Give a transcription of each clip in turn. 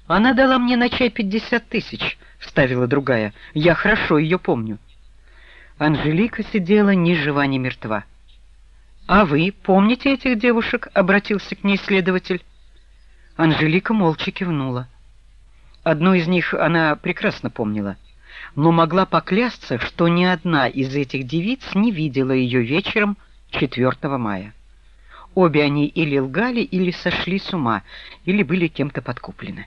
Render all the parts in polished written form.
Она дала мне на чай 50 тысяч, вставила другая. Я хорошо ее помню. Анжелика сидела ни жива, ни мертва. А вы помните этих девушек? Обратился к ней следователь. Анжелика молча кивнула. Одну из них она прекрасно помнила, но могла поклясться, что ни одна из этих девиц не видела ее вечером 4 мая. Обе они или лгали, или сошли с ума, или были кем-то подкуплены.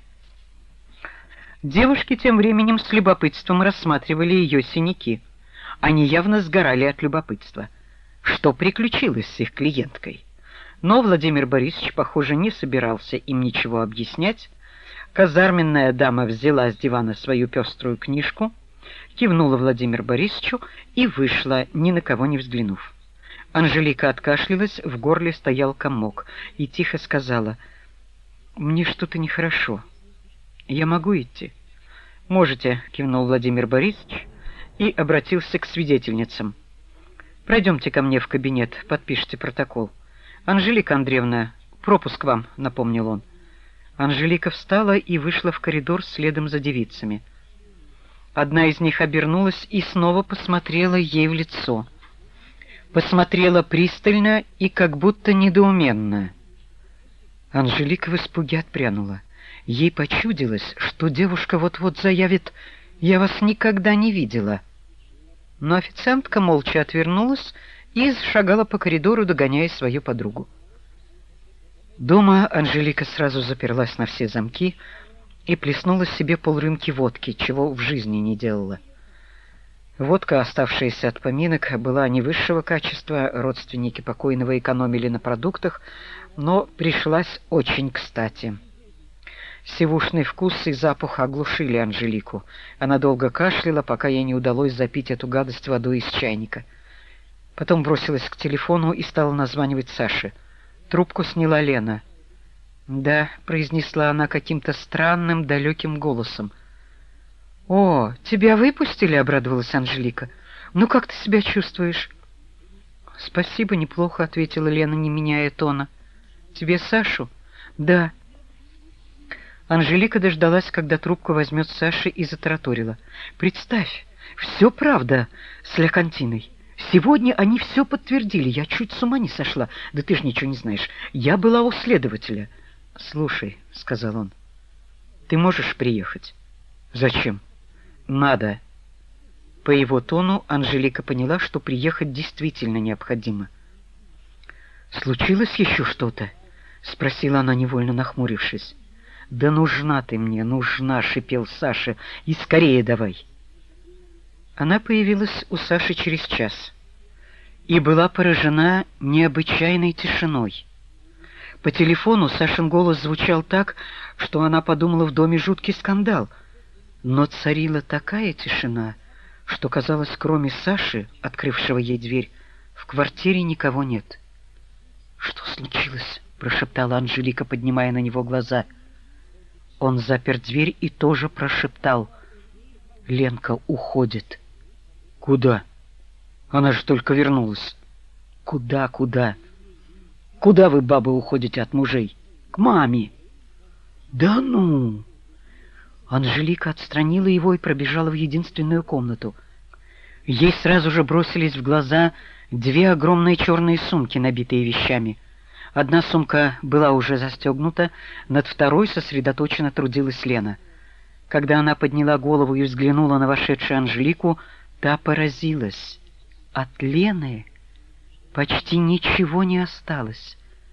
Девушки тем временем с любопытством рассматривали ее синяки. Они явно сгорали от любопытства. Что приключилось с их клиенткой? Но Владимир Борисович, похоже, не собирался им ничего объяснять. Казарменная дама взяла с дивана свою пеструю книжку, кивнула Владимиру Борисовичу и вышла, ни на кого не взглянув. Анжелика откашлялась, в горле стоял комок, и тихо сказала: «Мне что-то нехорошо. Я могу идти?» «Можете», — кивнул Владимир Борисович и обратился к свидетельницам. «Пройдемте ко мне в кабинет, подпишите протокол. Анжелика Андреевна, пропуск вам», — напомнил он. Анжелика встала и вышла в коридор следом за девицами. Одна из них обернулась и снова посмотрела ей в лицо. Посмотрела пристально и как будто недоуменно. Анжелика в испуге отпрянула. Ей почудилось, что девушка вот-вот заявит: «Я вас никогда не видела». Но официантка молча отвернулась и зашагала по коридору, догоняя свою подругу. Дома Анжелика сразу заперлась на все замки и плеснула себе полрюмки водки, чего в жизни не делала. Водка, оставшаяся от поминок, была не высшего качества, родственники покойного экономили на продуктах, но пришлась очень кстати. Сивушный вкус и запах оглушили Анжелику. Она долго кашляла, пока ей не удалось запить эту гадость водой из чайника. Потом бросилась к телефону и стала названивать Саше. Трубку сняла Лена. «Да», — произнесла она каким-то странным, далеким голосом. «О, тебя выпустили?» — обрадовалась Анжелика. «Ну, как ты себя чувствуешь?» «Спасибо, неплохо», — ответила Лена, не меняя тона. «Тебе Сашу?» «Да». Анжелика дождалась, когда трубку возьмет Саша, и затараторила. «Представь, все правда с Лякантиной. Сегодня они все подтвердили, я чуть с ума не сошла. Да ты ж ничего не знаешь, я была у следователя». «Слушай», — сказал он, — «ты можешь приехать?» «Зачем?» «Надо». По его тону Анжелика поняла, что приехать действительно необходимо. «Случилось еще что-то?» — спросила она, невольно нахмурившись. «Да нужна ты мне, нужна», — шипел Саша, — «и скорее давай». Она появилась у Саши через час и была поражена необычайной тишиной. По телефону Сашин голос звучал так, что она подумала, в доме жуткий скандал. Но царила такая тишина, что казалось, кроме Саши, открывшего ей дверь, в квартире никого нет. «Что случилось?» — прошептала Анжелика, поднимая на него глаза. Он запер дверь и тоже прошептал: «Ленка уходит». «Куда? Она же только вернулась». «Куда, куда? Куда вы, бабы, уходите от мужей? К маме». «Да ну!» Анжелика отстранила его и пробежала в единственную комнату. Ей сразу же бросились в глаза две огромные черные сумки, набитые вещами. Одна сумка была уже застегнута, над второй сосредоточенно трудилась Лена. Когда она подняла голову и взглянула на вошедшую Анжелику, та поразилась. От Лены почти ничего не осталось.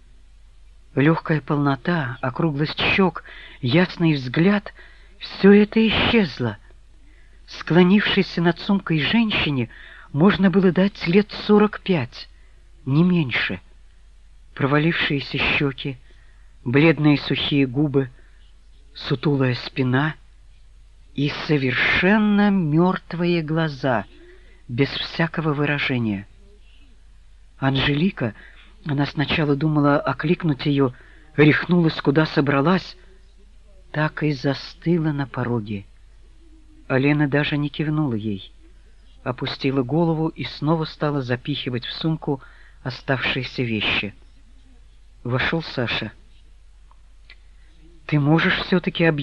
Легкая полнота, округлость щек, ясный взгляд — все это исчезло. Склонившейся над сумкой женщине можно было дать лет 45, не меньше. Провалившиеся щеки, бледные сухие губы, сутулая спина и совершенно мертвые глаза, без всякого выражения. Анжелика, она сначала думала окликнуть ее, рехнулась, куда собралась, так и застыла на пороге. А Лена даже не кивнула ей, опустила голову и снова стала запихивать в сумку оставшиеся вещи. Вошел Саша. «Ты можешь все-таки объяснить?»